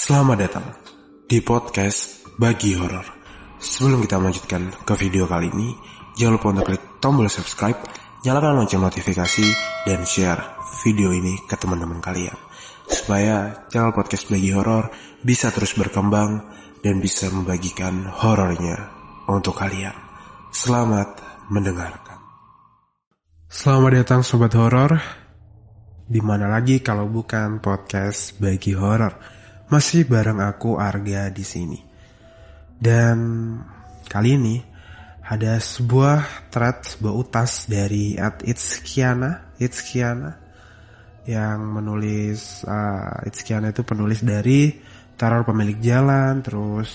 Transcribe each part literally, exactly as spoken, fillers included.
Selamat datang di podcast Bagi Horor. Sebelum kita melanjutkan ke video kali ini, jangan lupa untuk klik tombol subscribe, nyalakan lonceng notifikasi, dan share video ini ke teman-teman kalian, supaya channel podcast Bagi Horor bisa terus berkembang dan bisa membagikan horornya untuk kalian. Selamat mendengarkan. Selamat datang sobat horor. Dimana lagi kalau bukan podcast Bagi Horor? Masih bareng aku Arga di sini. Dan kali ini ada sebuah thread, sebuah utas dari at Itskiana, Itskiana yang menulis uh, Itskiana itu penulis dari Teror Pemilik Jalan, terus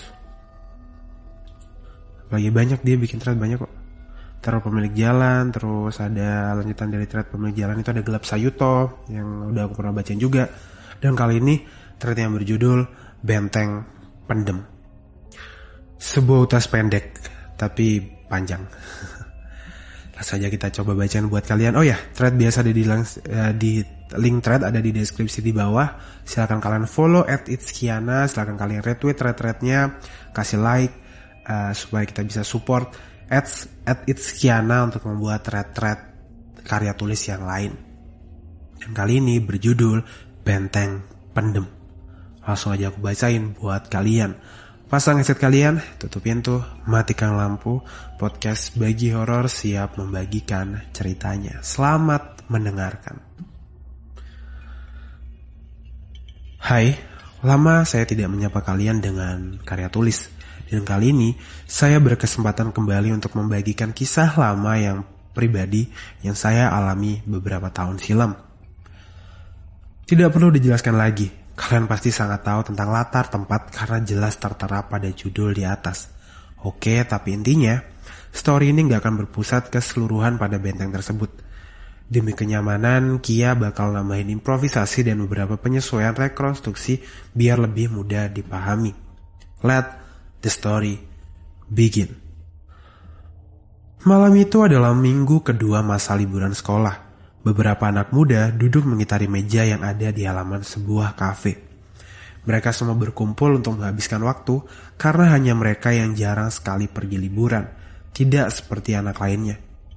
lagi banyak dia bikin thread banyak kok. Teror Pemilik Jalan, terus ada lanjutan dari thread Pemilik Jalan itu ada Gelap Sayuto yang udah aku pernah bacain juga. Dan kali ini thread yang berjudul Benteng Pendem. Sebuah utas pendek tapi panjang. Langsung saja kita coba bacaan buat kalian. Oh ya, thread biasa ada di, di link thread ada di deskripsi di bawah. Silakan kalian follow at Itskiana, silakan kalian retweet thread-threadnya, kasih like uh, supaya kita bisa support at, at Itskiana untuk membuat thread-thread karya tulis yang lain. Dan kali ini berjudul Benteng Pendem. Langsung aja aku bacain buat kalian. Pasang headset kalian, tutup pintu, matikan lampu. Podcast Bagi Horor siap membagikan ceritanya. Selamat mendengarkan. Hai, lama saya tidak menyapa kalian dengan karya tulis. Dan kali ini saya berkesempatan kembali untuk membagikan kisah lama yang pribadi yang saya alami beberapa tahun silam. Tidak perlu dijelaskan lagi. Kalian pasti sangat tahu tentang latar tempat karena jelas tertera pada judul di atas. Oke, tapi intinya, story ini gak akan berpusat keseluruhan pada benteng tersebut. Demi kenyamanan, Kia bakal nambahin improvisasi dan beberapa penyesuaian rekonstruksi biar lebih mudah dipahami. Let the story begin. Malam itu adalah minggu kedua masa liburan sekolah. Beberapa anak muda duduk mengitari meja yang ada di halaman sebuah kafe. Mereka semua berkumpul untuk menghabiskan waktu karena hanya mereka yang jarang sekali pergi liburan, tidak seperti anak lainnya.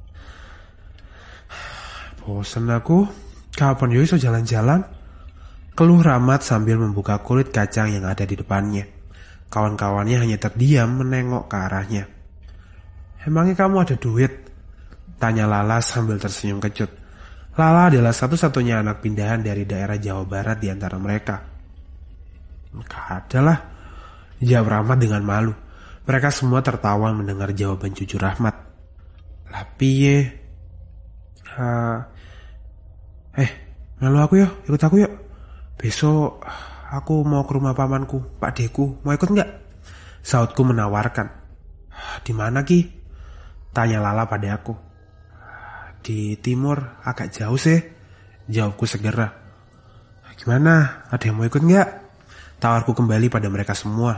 Bosan aku, kapan yo iso jalan-jalan? Keluh Rahmat sambil membuka kulit kacang yang ada di depannya. Kawan-kawannya hanya terdiam menengok ke arahnya. Emangnya kamu ada duit? Tanya Lala sambil tersenyum kecut. Lala adalah satu-satunya anak pindahan dari daerah Jawa Barat di antara mereka. Gak ada lah, jawab Rahmat dengan malu. Mereka semua tertawa mendengar jawaban jujur Rahmat. Lah piye? Uh, eh, melu aku yuk, ikut aku yuk. Besok aku mau ke rumah pamanku, Pak Deku. Mau ikut nggak? Sautku menawarkan. Di mana Ki? Tanya Lala pada aku. Di timur, agak jauh sih, jawabku segera. Gimana, ada yang mau ikut nggak? Tawarku kembali pada mereka semua.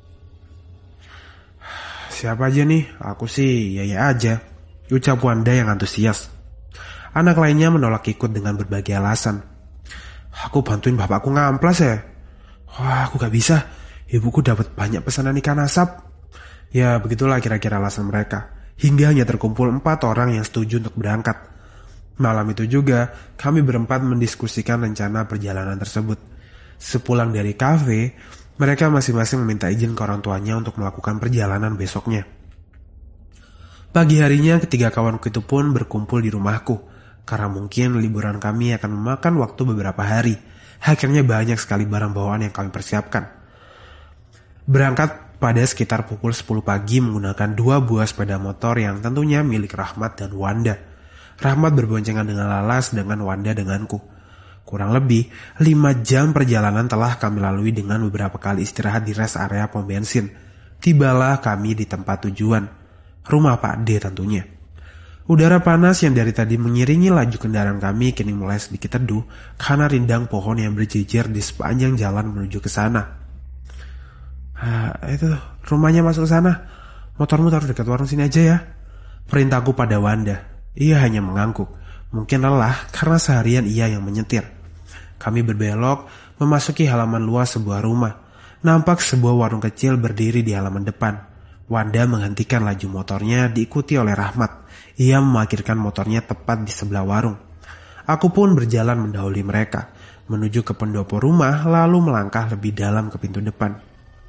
Siapa aja nih? Aku sih ya-ya aja, ucap Wanda yang antusias. Anak lainnya menolak ikut dengan berbagai alasan. Aku bantuin bapakku ngamplas ya. Wah, aku gak bisa, ibuku dapat banyak pesanan ikan asap. Ya begitulah kira-kira alasan mereka. Hingga hanya terkumpul empat orang yang setuju untuk berangkat. Malam itu juga, kami berempat mendiskusikan rencana perjalanan tersebut. Sepulang dari kafe, mereka masing-masing meminta izin ke orang tuanya untuk melakukan perjalanan besoknya. Pagi harinya, ketiga kawanku itu pun berkumpul di rumahku. Karena mungkin liburan kami akan memakan waktu beberapa hari. Akhirnya banyak sekali barang bawaan yang kami persiapkan. Berangkat pada sekitar pukul sepuluh pagi menggunakan dua buah sepeda motor yang tentunya milik Rahmat dan Wanda. Rahmat berboncengan dengan Lala sedangkan Wanda denganku. Kurang lebih lima jam perjalanan telah kami lalui dengan beberapa kali istirahat di rest area pom bensin. Tibalah kami di tempat tujuan. Rumah Pak D tentunya. Udara panas yang dari tadi mengiringi laju kendaraan kami kini mulai sedikit teduh karena rindang pohon yang berjejer di sepanjang jalan menuju ke sana. Ah, itu rumahnya masuk ke sana. Motormu taruh dekat warung sini aja ya, perintahku pada Wanda. Ia hanya mengangguk. Mungkin lelah karena seharian ia yang menyetir. Kami berbelok memasuki halaman luas sebuah rumah. Nampak sebuah warung kecil berdiri di halaman depan. Wanda menghentikan laju motornya diikuti oleh Rahmat. Ia memarkirkan motornya tepat di sebelah warung. Aku pun berjalan mendahului mereka, menuju ke pendopo rumah lalu melangkah lebih dalam ke pintu depan.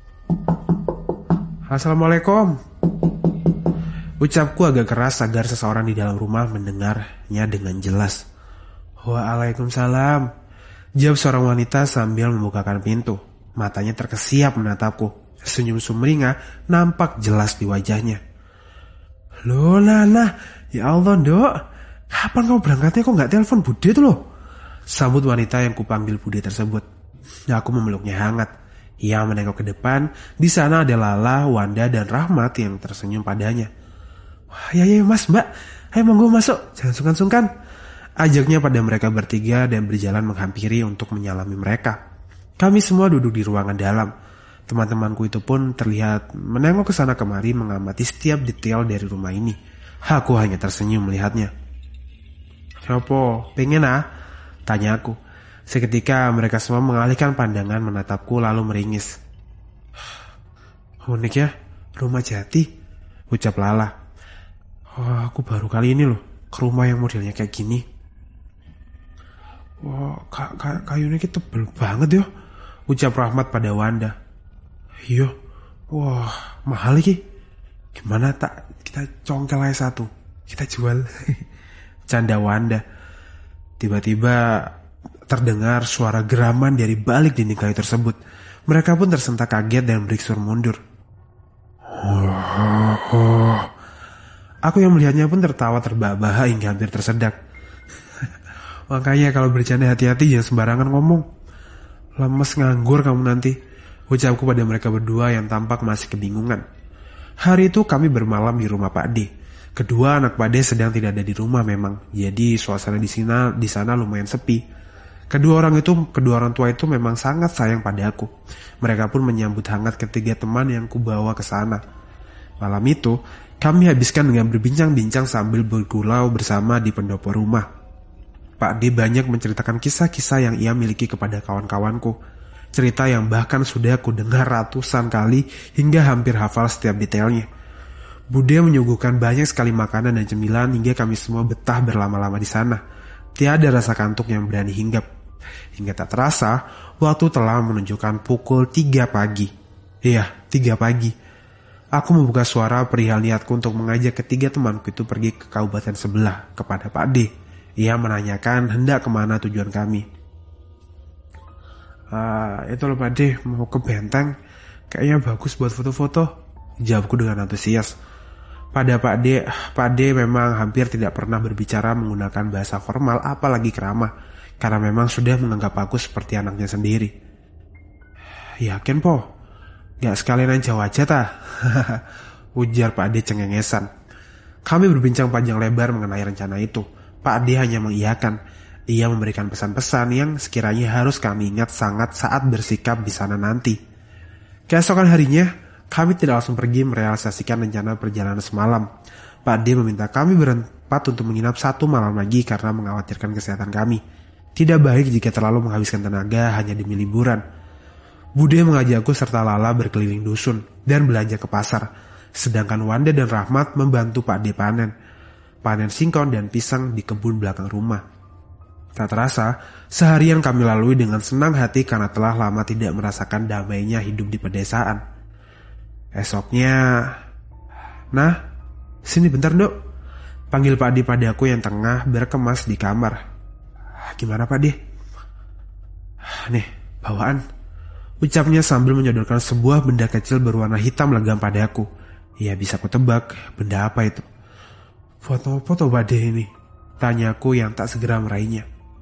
Assalamualaikum. Ucapku agak keras agar seseorang di dalam rumah mendengarnya dengan jelas. Waalaikumsalam. Jawab seorang wanita sambil membukakan pintu. Matanya terkesiap menatapku. Senyum sumringah nampak jelas di wajahnya. Loh Nana, ya Allah Dok, kapan kau berangkatnya kok gak telepon Bude tuh loh? Sambut wanita yang kupanggil Bude tersebut. Aku memeluknya hangat. Ia menengok ke depan. Di sana ada Lala, Wanda, dan Rahmat yang tersenyum padanya. Wah, ya ya mas mbak, ayo monggo masuk, jangan sungkan-sungkan. Ajaknya pada mereka bertiga dan berjalan menghampiri untuk menyalami mereka. Kami semua duduk di ruangan dalam. Teman-temanku itu pun terlihat menengok ke sana kemari mengamati setiap detail dari rumah ini. Aku hanya tersenyum melihatnya. Apa, pengen ah? Tanya aku. Seketika mereka semua mengalihkan pandangan menatapku lalu meringis. Unik ya, rumah jati, ucap Lala. Wah, aku baru kali ini loh ke rumah yang modelnya kayak gini. Wah, kayunya tebel banget ya, ucap Rahmat pada Wanda. Iya, wah mahal lagi. Gimana tak kita congkel aja satu, kita jual. Canda Wanda. Tiba-tiba terdengar suara geraman dari balik dinding kayu tersebut. Mereka pun tersentak kaget dan beriksur mundur. Oh, oh. Aku yang melihatnya pun tertawa terbahak-bahak hingga hampir tersedak. Makanya kalau bercanda hati-hati jangan sembarangan ngomong. Lemes nganggur kamu nanti, ucapku pada mereka berdua yang tampak masih kebingungan. Hari itu kami bermalam di rumah Pak D. Kedua anak Pak D sedang tidak ada di rumah memang, jadi suasana di sana di sana lumayan sepi. Kedua orang itu, kedua orang tua itu memang sangat sayang pada aku. Mereka pun menyambut hangat ketiga teman yang kubawa ke sana. Malam itu, kami habiskan dengan berbincang-bincang sambil bergulau bersama di pendopo rumah. Pak D banyak menceritakan kisah-kisah yang ia miliki kepada kawan-kawanku. Cerita yang bahkan sudah aku dengar ratusan kali hingga hampir hafal setiap detailnya. Bude menyuguhkan banyak sekali makanan dan cemilan hingga kami semua betah berlama-lama di sana. Tiada rasa kantuk yang berani hinggap. Hingga tak terasa, waktu telah menunjukkan pukul tiga pagi. Iya, tiga pagi. Aku membuka suara perihal niatku untuk mengajak ketiga temanku itu pergi ke kabupaten sebelah kepada Pak D. Ia menanyakan hendak kemana tujuan kami. Uh, itu loh Pak D, mau ke Benteng. Kayaknya bagus buat foto-foto, jawabku dengan antusias. Pada Pak D, Pak D memang hampir tidak pernah berbicara menggunakan bahasa formal apalagi keramah. Karena memang sudah menganggap aku seperti anaknya sendiri. Yakin po? Gak sekalian Jawa aja ta? Ujar Pak D cengengesan. Kami berbincang panjang lebar mengenai rencana itu. Pak D hanya mengiyakan. Ia memberikan pesan-pesan yang sekiranya harus kami ingat sangat saat bersikap di sana nanti. Keesokan harinya, kami tidak langsung pergi merealisasikan rencana perjalanan semalam. Pak D meminta kami berempat untuk menginap satu malam lagi karena mengkhawatirkan kesehatan kami. Tidak baik jika terlalu menghabiskan tenaga hanya demi liburan. Bude mengajakku serta Lala berkeliling dusun dan belanja ke pasar. Sedangkan Wanda dan Rahmat membantu Pak D panen. Panen singkong dan pisang di kebun belakang rumah. Tak terasa, seharian kami lalui dengan senang hati karena telah lama tidak merasakan damainya hidup di pedesaan. Esoknya, nah, sini bentar dok. Panggil Pak D padaku yang tengah berkemas di kamar. Gimana Pak D? Nih, bawaan. Ucapnya sambil menyodorkan sebuah benda kecil berwarna hitam legam padaku. Ya bisa kutebak, benda apa itu? Foto-foto Pak D ini? Tanyaku yang tak segera meraihnya.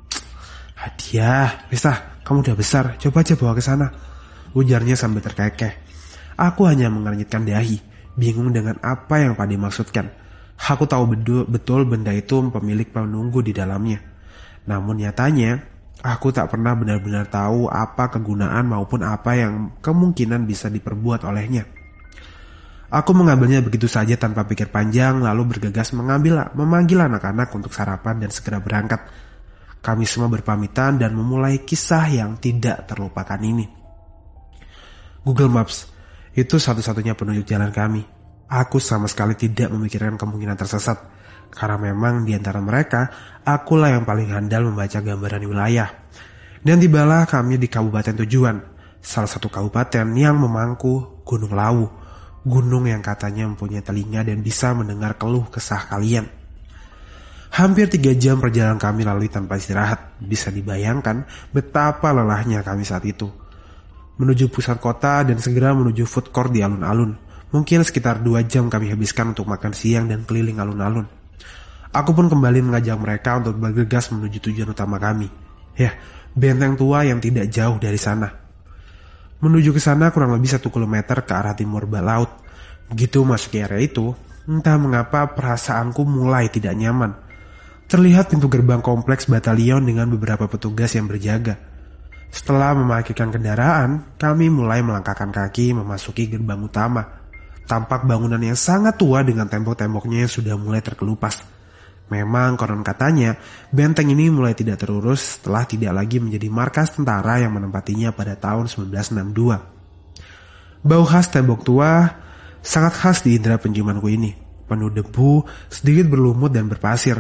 Hadiah, Rista, kamu udah besar, coba aja bawa ke sana. Ujarnya sambil terkekeh. Aku hanya mengernyitkan dahi, bingung dengan apa yang Pak D maksudkan. Aku tahu betul benda itu pemilik penunggu di dalamnya. Namun nyatanya, aku tak pernah benar-benar tahu apa kegunaan maupun apa yang kemungkinan bisa diperbuat olehnya. Aku mengambilnya begitu saja tanpa pikir panjang, lalu bergegas mengambil, memanggil anak-anak untuk sarapan dan segera berangkat. Kami semua berpamitan dan memulai kisah yang tidak terlupakan ini. Google Maps. Itu satu-satunya penunjuk jalan kami. Aku sama sekali tidak memikirkan kemungkinan tersesat. Karena memang di antara mereka, akulah yang paling handal membaca gambaran wilayah. Dan tibalah kami di kabupaten tujuan. Salah satu kabupaten yang memangku Gunung Lawu. Gunung yang katanya mempunyai telinga dan bisa mendengar keluh kesah kalian. Hampir tiga jam perjalanan kami lalui tanpa istirahat. Bisa dibayangkan betapa lelahnya kami saat itu. Menuju pusat kota dan segera menuju food court di alun-alun. Mungkin sekitar dua jam kami habiskan untuk makan siang dan keliling alun-alun. Aku pun kembali mengajak mereka untuk bergegas menuju tujuan utama kami. Ya, benteng tua yang tidak jauh dari sana. Menuju ke sana kurang lebih satu kilometer ke arah timur laut. Begitu masuk ke area itu, entah mengapa perasaanku mulai tidak nyaman. Terlihat pintu gerbang kompleks batalion dengan beberapa petugas yang berjaga. Setelah memarkirkan kendaraan, kami mulai melangkahkan kaki memasuki gerbang utama. Tampak bangunan yang sangat tua dengan tembok-temboknya yang sudah mulai terkelupas. Memang konon katanya, benteng ini mulai tidak terurus setelah tidak lagi menjadi markas tentara yang menempatinya pada tahun seribu sembilan ratus enam puluh dua. Bau khas tembok tua sangat khas di indera penciumanku ini. Penuh debu, sedikit berlumut dan berpasir.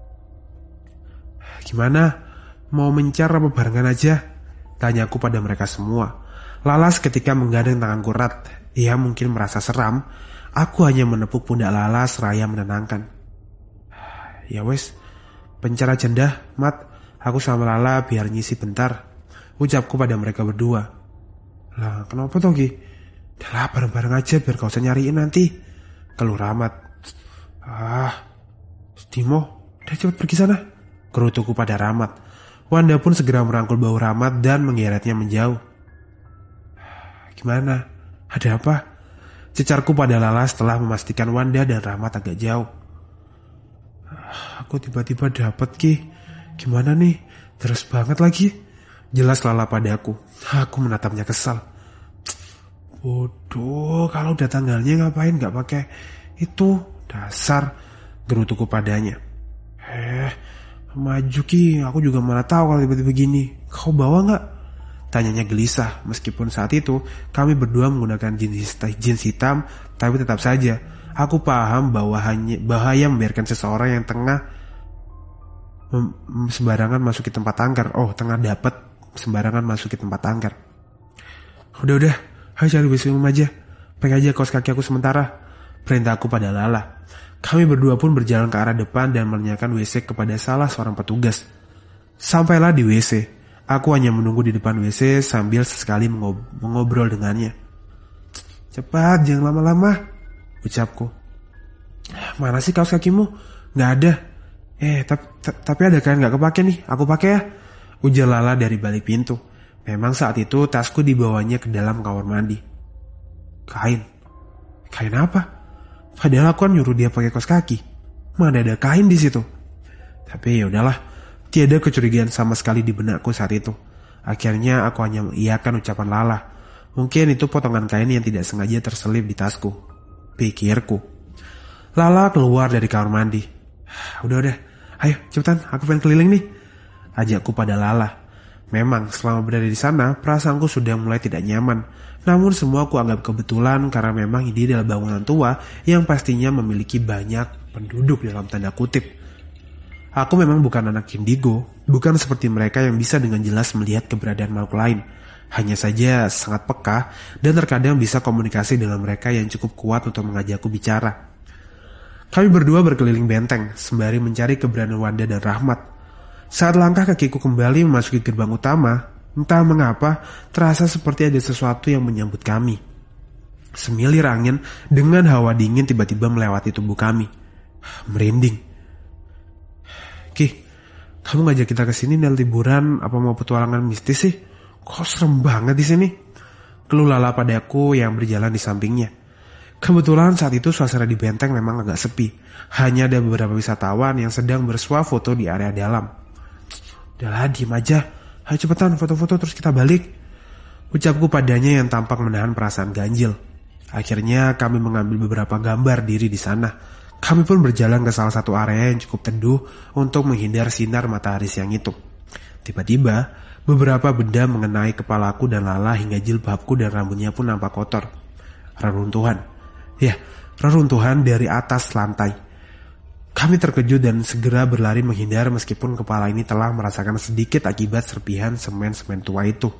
Gimana? Mau mencar apa barengan aja? Tanyaku pada mereka semua. Lala seketika menggandeng tanganku erat. Ia mungkin merasa seram. Aku hanya menepuk pundak Lala seraya menenangkan. Ya wes, pencar aja dah, Mat. Aku sama Lala biar ngisi bentar. Ucapku pada mereka berdua. Lah, kenapa toh Ki? Dah lah, bareng-bareng aja biar kau usah nyariin nanti. Keluh Rahmat. Ah, Timo, udah cepet pergi sana. Kerutuku pada Rahmat. Wanda pun segera merangkul bahu Rahmat dan mengeretnya menjauh. Gimana? Ada apa? Cecarku pada Lala setelah memastikan Wanda dan Rahmat agak jauh. Aku tiba-tiba dapat Ki. Gimana nih? Terus banget lagi. Jelas Lala padaku. Aku menatapnya kesal. Bodoh, kalau udah tanggalnya ngapain gak pakai itu? Dasar, gerutuku padanya. Eh, maju Ki, aku juga mana tahu kalau tiba-tiba gini. Kau bawa gak? Tanyanya gelisah, meskipun saat itu kami berdua menggunakan jeans, jeans hitam, tapi tetap saja aku paham bahwa hanya bahaya membiarkan seseorang yang tengah mem- sembarangan masuk ke tempat angker. Oh, tengah dapat sembarangan masuk ke tempat angker. Udah-udah, ayo cari W C umum aja. Pegang aja kaos kaki aku sementara. Perintahku pada Lala. Kami berdua pun berjalan ke arah depan dan menanyakan W C kepada salah seorang petugas. Sampailah di W C. Aku hanya menunggu di depan W C sambil sesekali mengob- mengobrol dengannya. Cepat, jangan lama-lama, ucapku. Mana sih kaos kakimu? Gak ada. Eh, tapi, tapi ada kain gak kepake nih, aku pakai ya. Ujar Lala dari balik pintu. Memang saat itu tasku dibawanya ke dalam kamar mandi. Kain? Kain apa? Padahal aku kan nyuruh dia pakai kaos kaki. Mana ada kain di situ? Tapi ya udahlah, tiada kecurigaan sama sekali di benakku saat itu. Akhirnya aku hanya mengiyakan ucapan Lala. Mungkin itu potongan kain yang tidak sengaja terselip di tasku, pikirku. Lala keluar dari kamar mandi. Udah-udah, ayo cepetan, aku pengen keliling nih, ajakku pada Lala. Memang selama berada di sana, perasaanku sudah mulai tidak nyaman. Namun semua aku anggap kebetulan karena memang ini adalah bangunan tua yang pastinya memiliki banyak penduduk dalam tanda kutip. Aku memang bukan anak indigo, bukan seperti mereka yang bisa dengan jelas melihat keberadaan makhluk lain. Hanya saja sangat peka dan terkadang bisa komunikasi dengan mereka yang cukup kuat untuk mengajakku bicara. Kami berdua berkeliling benteng sembari mencari keberadaan Wanda dan Rahmat. Saat langkah kakiku kembali memasuki gerbang utama, entah mengapa terasa seperti ada sesuatu yang menyambut kami. Semilir angin dengan hawa dingin tiba-tiba melewati tubuh kami. Merinding. Ki, kamu ngajak kita ke sini dan liburan apa mau petualangan mistis sih? Kok serem banget di sini? Keluh Lala padaku yang berjalan di sampingnya. Kebetulan saat itu suasana di benteng memang agak sepi. Hanya ada beberapa wisatawan yang sedang bersuah foto di area dalam. Udahlah, diem aja. Ayo cepetan foto-foto terus kita balik, ucapku padanya yang tampak menahan perasaan ganjil. Akhirnya kami mengambil beberapa gambar diri di sana. Kami pun berjalan ke salah satu area yang cukup teduh untuk menghindar sinar matahari siang itu. Tiba-tiba Beberapa benda mengenai kepalaku dan Lala hingga jilbabku dan rambutnya pun nampak kotor. Reruntuhan. Ya, reruntuhan dari atas lantai. Kami terkejut dan segera berlari menghindar meskipun kepala ini telah merasakan sedikit akibat serpihan semen-semen tua itu.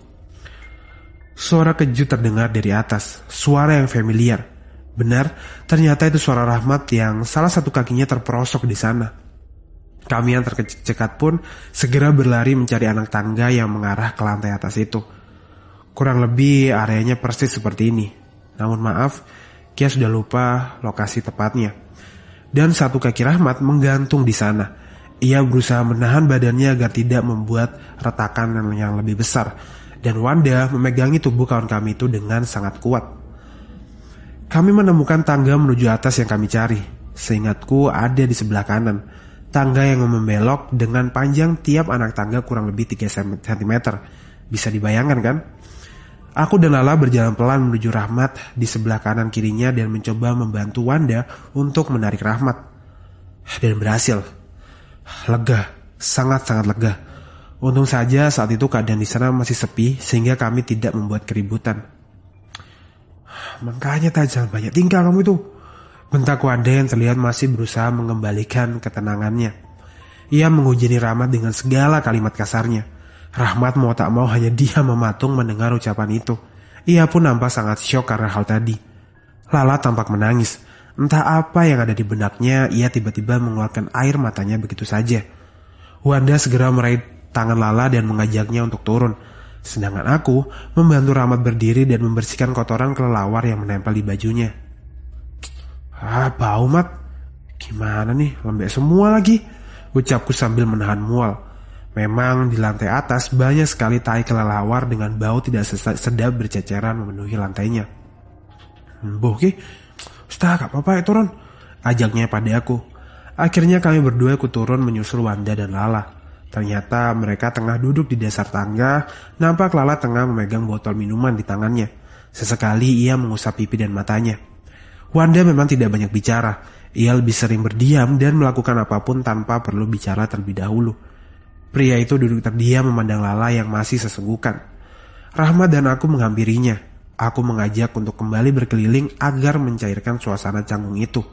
Suara kejut terdengar dari atas, suara yang familiar. Benar, ternyata itu suara Rahmat yang salah satu kakinya terperosok di sana. Kami yang tercekat pun segera berlari mencari anak tangga yang mengarah ke lantai atas itu. Kurang lebih areanya persis seperti ini. Namun maaf, Kia sudah lupa lokasi tepatnya. Dan satu kaki Rahmat menggantung di sana. Ia berusaha menahan badannya agar tidak membuat retakan yang lebih besar. Dan Wanda memegangi tubuh kawan kami itu dengan sangat kuat. Kami menemukan tangga menuju atas yang kami cari. Seingatku ada di sebelah kanan. Tangga yang membelok dengan panjang tiap anak tangga kurang lebih tiga sentimeter. Bisa dibayangkan kan? Aku dan Lala berjalan pelan menuju Rahmat di sebelah kanan kirinya dan mencoba membantu Wanda untuk menarik Rahmat. Dan berhasil. Lega, sangat-sangat lega. Untung saja saat itu keadaan di sana masih sepi sehingga kami tidak membuat keributan. Makanya tak jangan banyak tingkah kamu itu. Bentak Wanda yang terlihat masih berusaha mengembalikan ketenangannya. Ia menghujani Rahmat dengan segala kalimat kasarnya. Rahmat mau tak mau hanya dia mematung mendengar ucapan itu. Ia pun nampak sangat syok karena hal tadi. Lala tampak menangis. Entah apa yang ada di benaknya, ia tiba-tiba mengeluarkan air matanya begitu saja. Wanda segera meraih tangan Lala dan mengajaknya untuk turun. Sedangkan aku membantu Rahmat berdiri dan membersihkan kotoran kelelawar yang menempel di bajunya. Ah, bau mat. Gimana nih, lembek semua lagi, ucapku sambil menahan mual. Memang di lantai atas banyak sekali tai kelelawar dengan bau tidak sedap berceceran memenuhi lantainya. Boh ki, Ustaz gak apa-apa ya turun, ajaknya pada aku. Akhirnya kami berdua ikut turun menyusul Wanda dan Lala. Ternyata mereka tengah duduk di dasar tangga, nampak Lala tengah memegang botol minuman di tangannya. Sesekali ia mengusap pipi dan matanya. Wanda memang tidak banyak bicara, ia lebih sering berdiam dan melakukan apapun tanpa perlu bicara terlebih dahulu. Pria itu duduk terdiam memandang Lala yang masih sesenggukan. Rahmat dan aku menghampirinya. Aku mengajak untuk kembali berkeliling agar mencairkan suasana canggung itu.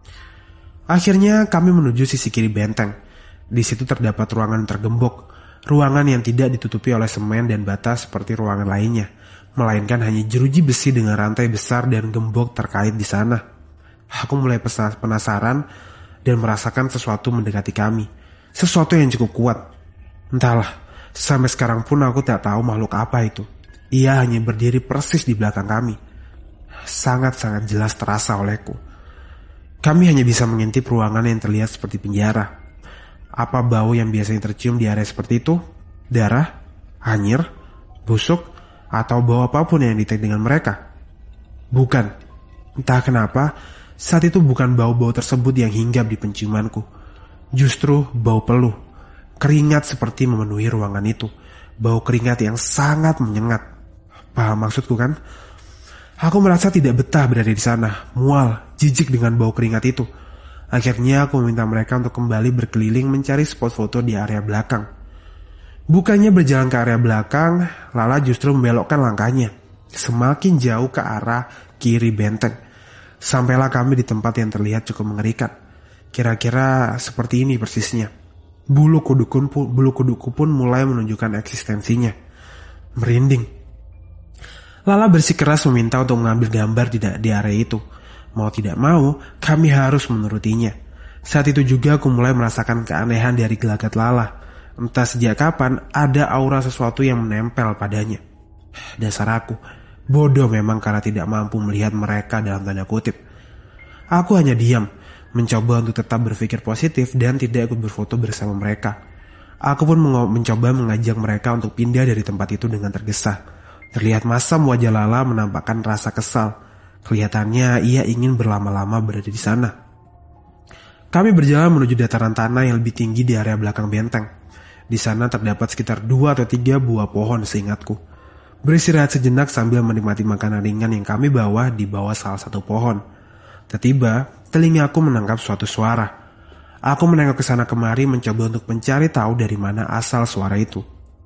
Akhirnya kami menuju sisi kiri benteng. Di situ terdapat ruangan tergembok. Ruangan yang tidak ditutupi oleh semen dan bata seperti ruangan lainnya. Melainkan hanya jeruji besi dengan rantai besar dan gembok terkait di sana. Aku mulai penasaran dan merasakan sesuatu mendekati kami. Sesuatu yang cukup kuat. Entahlah, sampai sekarang pun aku tak tahu makhluk apa itu. Ia hanya berdiri persis di belakang kami. Sangat-sangat jelas terasa olehku. Kami hanya bisa mengintip ruangan yang terlihat seperti penjara. Apa bau yang biasanya tercium di area seperti itu? Darah? Anyir? Busuk? Atau bau apapun yang didetek dengan mereka? Bukan. Entah kenapa, saat itu bukan bau-bau tersebut yang hinggap di penciumanku. Justru bau peluh. Keringat seperti memenuhi ruangan itu. Bau keringat yang sangat menyengat. Paham maksudku kan? Aku merasa tidak betah berada di sana. Mual, jijik dengan bau keringat itu. Akhirnya aku meminta mereka untuk kembali berkeliling mencari spot foto di area belakang. Bukannya berjalan ke area belakang, Lala justru membelokkan langkahnya. Semakin jauh ke arah kiri benteng. Sampailah kami di tempat yang terlihat cukup mengerikan. Kira-kira seperti ini persisnya. Bulu kuduku, bulu kuduku pun mulai menunjukkan eksistensinya. Merinding. Lala bersikeras meminta untuk mengambil gambar di, di area itu. Mau tidak mau, kami harus menurutinya. Saat itu juga aku mulai merasakan keanehan dari gelagat Lala. Entah sejak kapan ada aura sesuatu yang menempel padanya. Dasar aku, bodoh memang karena tidak mampu melihat mereka dalam tanda kutip. Aku hanya diam, mencoba untuk tetap berpikir positif dan tidak ikut berfoto bersama mereka. Aku pun mencoba mengajak mereka untuk pindah dari tempat itu dengan tergesa. Terlihat masam wajah Lala menampakkan rasa kesal. Kelihatannya ia ingin berlama-lama berada di sana. Kami berjalan menuju dataran tanah yang lebih tinggi di area belakang benteng. Di sana terdapat sekitar dua atau tiga buah pohon seingatku. Beristirahat sejenak sambil menikmati makanan ringan yang kami bawa di bawah salah satu pohon. Tiba-tiba, telingaku menangkap suatu suara. Aku menengok ke sana kemari mencoba untuk mencari tahu dari mana asal suara itu.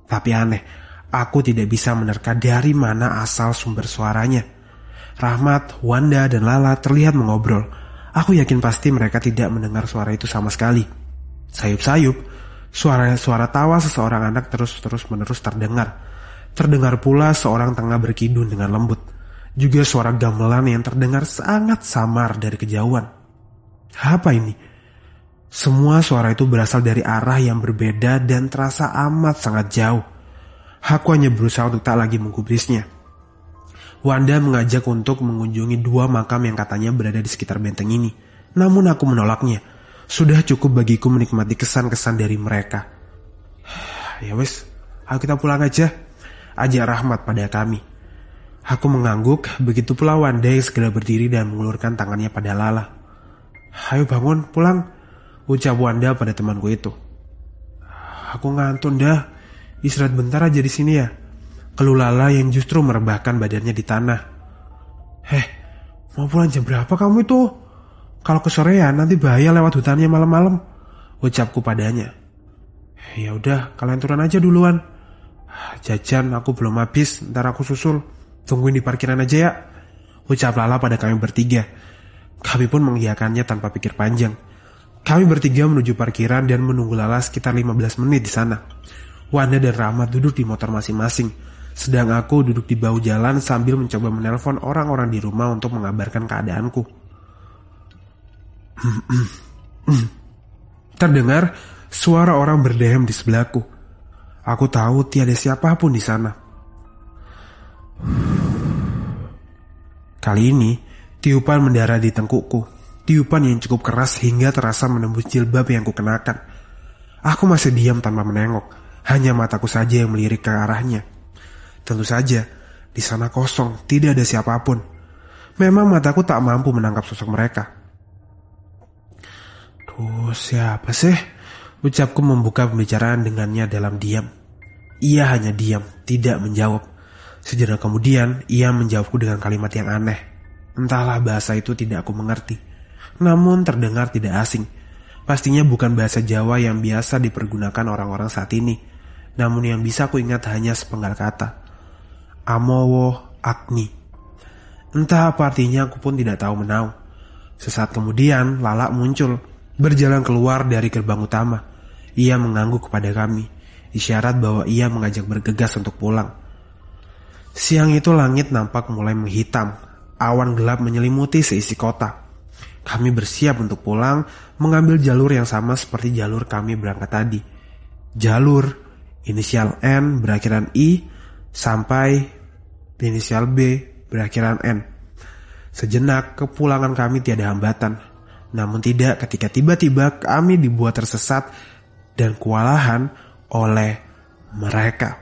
Tapi aneh, aku tidak bisa menerka dari mana asal sumber suaranya. Rahmat, Wanda, dan Lala terlihat mengobrol. Aku yakin pasti mereka tidak mendengar suara itu sama sekali. Sayup-sayup, suara-suara tawa seseorang anak terus-terus menerus terdengar. Terdengar pula seorang tengah berkidun dengan lembut. Juga suara gamelan yang terdengar sangat samar dari kejauhan. Apa ini? Semua suara itu berasal dari arah yang berbeda dan terasa amat sangat jauh. Aku hanya berusaha untuk tak lagi menggubrisnya. Wanda mengajak untuk mengunjungi dua makam yang katanya berada di sekitar benteng ini. Namun aku menolaknya. Sudah cukup bagiku menikmati kesan-kesan dari mereka. Ya wes, ayo kita pulang aja, ajak Rahmat pada kami. Aku mengangguk, begitu pula Wanda yang segera berdiri dan mengulurkan tangannya pada Lala. Ayo bangun, pulang, ucap Wanda pada temanku itu. Aku ngantuk dah, istirahat bentar aja di sini ya, keluh Lala yang justru merebahkan badannya di tanah. Heh, mau pulang jam berapa kamu itu? Kalau kesorean nanti bahaya lewat hutannya malam-malam, ucapku padanya. Ya udah, kalian turun aja duluan. Jajan aku belum habis, ntar aku susul. Tungguin di parkiran aja ya, ucap Lala pada kami bertiga. Kami pun mengiyakannya tanpa pikir panjang. Kami bertiga menuju parkiran dan menunggu Lala sekitar lima belas menit di sana. Wanda dan Rahmat duduk di motor masing-masing, sedang aku duduk di bahu jalan sambil mencoba menelpon orang-orang di rumah untuk mengabarkan keadaanku. Terdengar suara orang berdehem di sebelahku. Aku tahu tiada siapapun di sana. Kali ini tiupan mendarat di tengkukku. Tiupan yang cukup keras hingga terasa menembus jilbab yang kukenakan. Aku masih diam tanpa menengok. Hanya mataku saja yang melirik ke arahnya. Tentu saja, di sana kosong, tidak ada siapapun. Memang mataku tak mampu menangkap sosok mereka. Duh, siapa sih? Ucapku membuka pembicaraan dengannya dalam diam. Ia hanya diam, tidak menjawab. Sejenak kemudian, ia menjawabku dengan kalimat yang aneh. Entahlah bahasa itu tidak aku mengerti. Namun terdengar tidak asing. Pastinya bukan bahasa Jawa yang biasa dipergunakan orang-orang saat ini. Namun yang bisa aku ingat hanya sepenggal kata. Amowo Agni. Entah apa artinya, aku pun tidak tahu menau. Sesaat kemudian Lala muncul, berjalan keluar dari gerbang utama. Ia mengangguk kepada kami, isyarat bahwa ia mengajak bergegas untuk pulang. Siang itu langit nampak mulai menghitam. Awan gelap menyelimuti seisi kota. Kami bersiap untuk pulang, mengambil jalur yang sama seperti jalur kami berangkat tadi. Jalur inisial N berakhiran I sampai inisial B berakhiran N. Sejenak kepulangan kami tiada hambatan. Namun tidak ketika tiba-tiba kami dibuat tersesat dan kewalahan oleh mereka.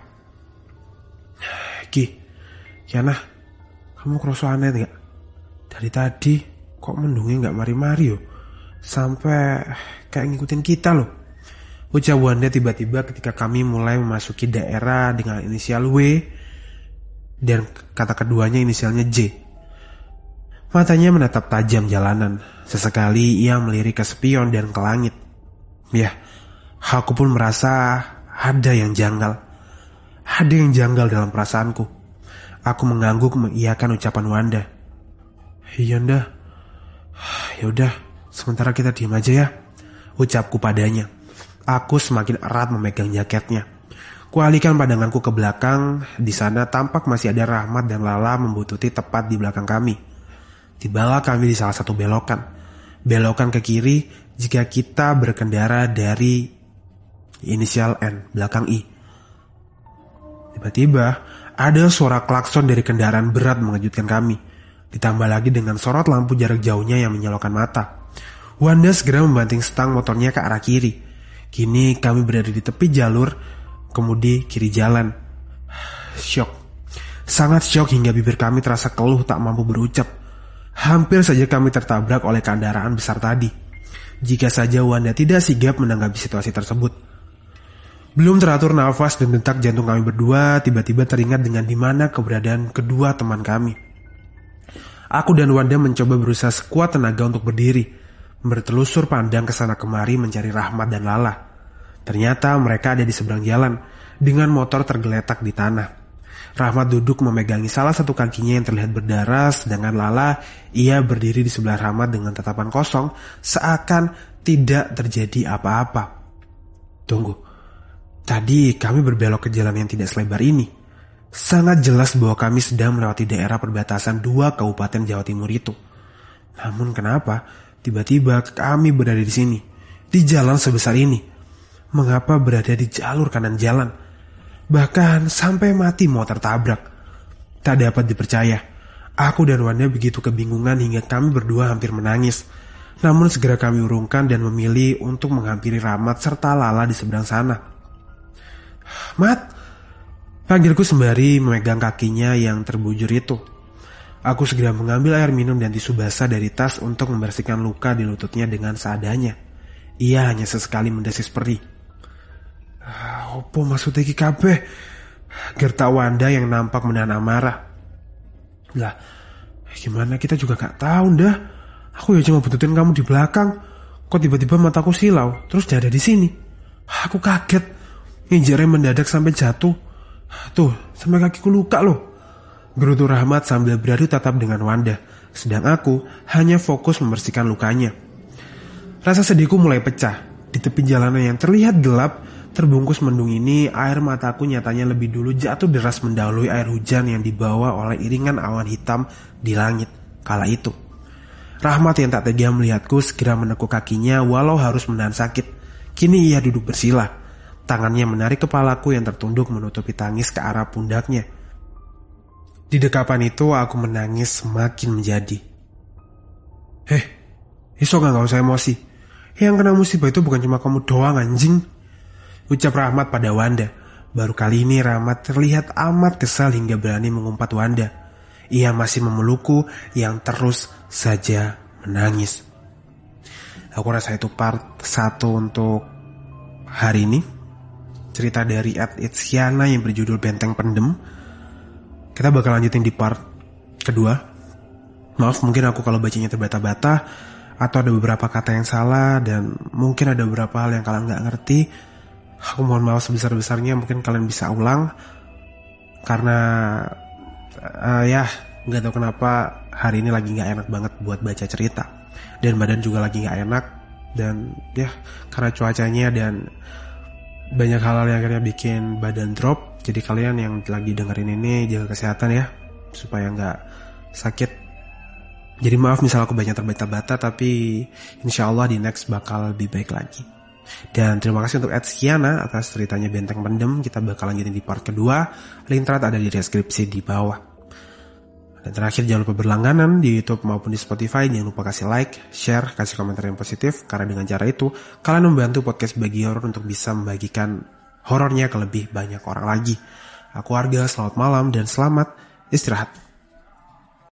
Ki, Kiana, kamu kerasa aneh gak? Dari tadi kok mendungnya gak mari-mari yo, sampai kayak ngikutin kita loh, ucap Wanda tiba-tiba ketika kami mulai memasuki daerah dengan inisial W dan kata keduanya inisialnya J. Matanya menatap tajam jalanan. Sesekali ia melirik ke spion dan ke langit. Ya, aku pun merasa ada yang janggal. Ada yang janggal dalam perasaanku. Aku mengangguk mengiyakan ucapan Wanda. Iya ndah. Yaudah, sementara kita diam aja ya, ucapku padanya. Aku semakin erat memegang jaketnya. Kualihkan pandanganku ke belakang. Di sana tampak masih ada Rahmat dan Lala membututi tepat di belakang kami. Tibalah kami di salah satu belokan. Belokan ke kiri jika kita berkendara dari inisial N belakang I. Tiba-tiba ada suara klakson dari kendaraan berat mengejutkan kami. Ditambah lagi dengan sorot lampu jarak jauhnya yang menyilaukan mata. Wanda segera membanting stang motornya ke arah kiri. Kini kami berada di tepi jalur kemudi kiri jalan. Syok. Sangat syok hingga bibir kami terasa keluh tak mampu berucap. Hampir saja kami tertabrak oleh kendaraan besar tadi. Jika saja Wanda tidak sigap menanggapi situasi tersebut. Belum teratur nafas dan detak jantung kami berdua, tiba-tiba teringat dengan di mana keberadaan kedua teman kami. Aku dan Wanda mencoba berusaha sekuat tenaga untuk berdiri, bertelusur pandang ke sana kemari mencari Rahmat dan Lala. Ternyata mereka ada di seberang jalan, dengan motor tergeletak di tanah. Rahmat duduk memegangi salah satu kakinya yang terlihat berdarah, sedangkan Lala, ia berdiri di sebelah Rahmat dengan tatapan kosong, seakan tidak terjadi apa-apa. Tunggu, tadi kami berbelok ke jalan yang tidak selebar ini. Sangat jelas bahwa kami sedang melewati daerah perbatasan dua kabupaten Jawa Timur itu. Namun kenapa tiba-tiba kami berada di sini, di jalan sebesar ini? Mengapa berada di jalur kanan jalan? Bahkan sampai mati mau tertabrak. Tak dapat dipercaya. Aku dan Wanda begitu kebingungan hingga kami berdua hampir menangis. Namun segera kami urungkan dan memilih untuk menghampiri Rahmat serta Lala di seberang sana. Mat, panggilku sembari memegang kakinya yang terbujur itu. Aku segera mengambil air minum dan tisu basah dari tas untuk membersihkan luka di lututnya dengan seadanya. Ia hanya sesekali mendesis perih. Opo maksudnya iki kabeh? Gertak Wanda yang nampak menahan amarah. Lah, gimana kita juga gak tahu dah. Aku ya cuma buntutin kamu di belakang. Kok tiba-tiba mataku silau, terus dia ada di sini. Aku kaget. Nginjarnya mendadak sampai jatuh. Tuh, sampai kakiku luka loh. Gerutu Rahmat sambil beradu tatap dengan Wanda. Sedang aku hanya fokus membersihkan lukanya. Rasa sedihku mulai pecah. Di tepi jalanan yang terlihat gelap, terbungkus mendung ini, air mataku nyatanya lebih dulu jatuh deras mendahului air hujan yang dibawa oleh iringan awan hitam di langit kala itu. Rahmat yang tak tega melihatku segera menekuk kakinya walau harus menahan sakit. Kini ia duduk bersila. Tangannya menarik kepalaku yang tertunduk menutupi tangis ke arah pundaknya. Di dekapan itu aku menangis semakin menjadi. Heh, iso gak, gak usah emosi. Yang kena musibah itu bukan cuma kamu doang anjing, ucap Rahmat pada Wanda. Baru kali ini Rahmat terlihat amat kesal hingga berani mengumpat Wanda. Ia masih memelukku yang terus saja menangis. Aku rasa itu part satu untuk hari ini. Cerita dari Ed Itziana yang berjudul Benteng Pendem. Kita bakal lanjutin di part kedua. Maaf mungkin aku kalau bacanya terbata-bata, atau ada beberapa kata yang salah, dan mungkin ada beberapa hal yang kalian gak ngerti. Aku mohon maaf sebesar-besarnya, mungkin kalian bisa ulang. Karena uh, ya gak tahu kenapa hari ini lagi gak enak banget buat baca cerita. Dan badan juga lagi gak enak. Dan ya karena cuacanya dan banyak hal-hal yang akhirnya bikin badan drop. Jadi kalian yang lagi dengerin ini jaga kesehatan ya, supaya gak sakit. Jadi maaf misal aku banyak terbata-bata, tapi insya Allah di next bakal lebih baik lagi. Dan terima kasih untuk Ed Kiana atas ceritanya Benteng Pendem. Kita bakal lanjutin di part kedua. Link thread ada di deskripsi di bawah. Dan terakhir jangan lupa berlangganan di YouTube maupun di Spotify. Jangan lupa kasih like, share, kasih komentar yang positif. Karena dengan cara itu kalian membantu podcast Bagi Horor untuk bisa membagikan horornya ke lebih banyak orang lagi. Aku Arga, selamat malam dan selamat istirahat.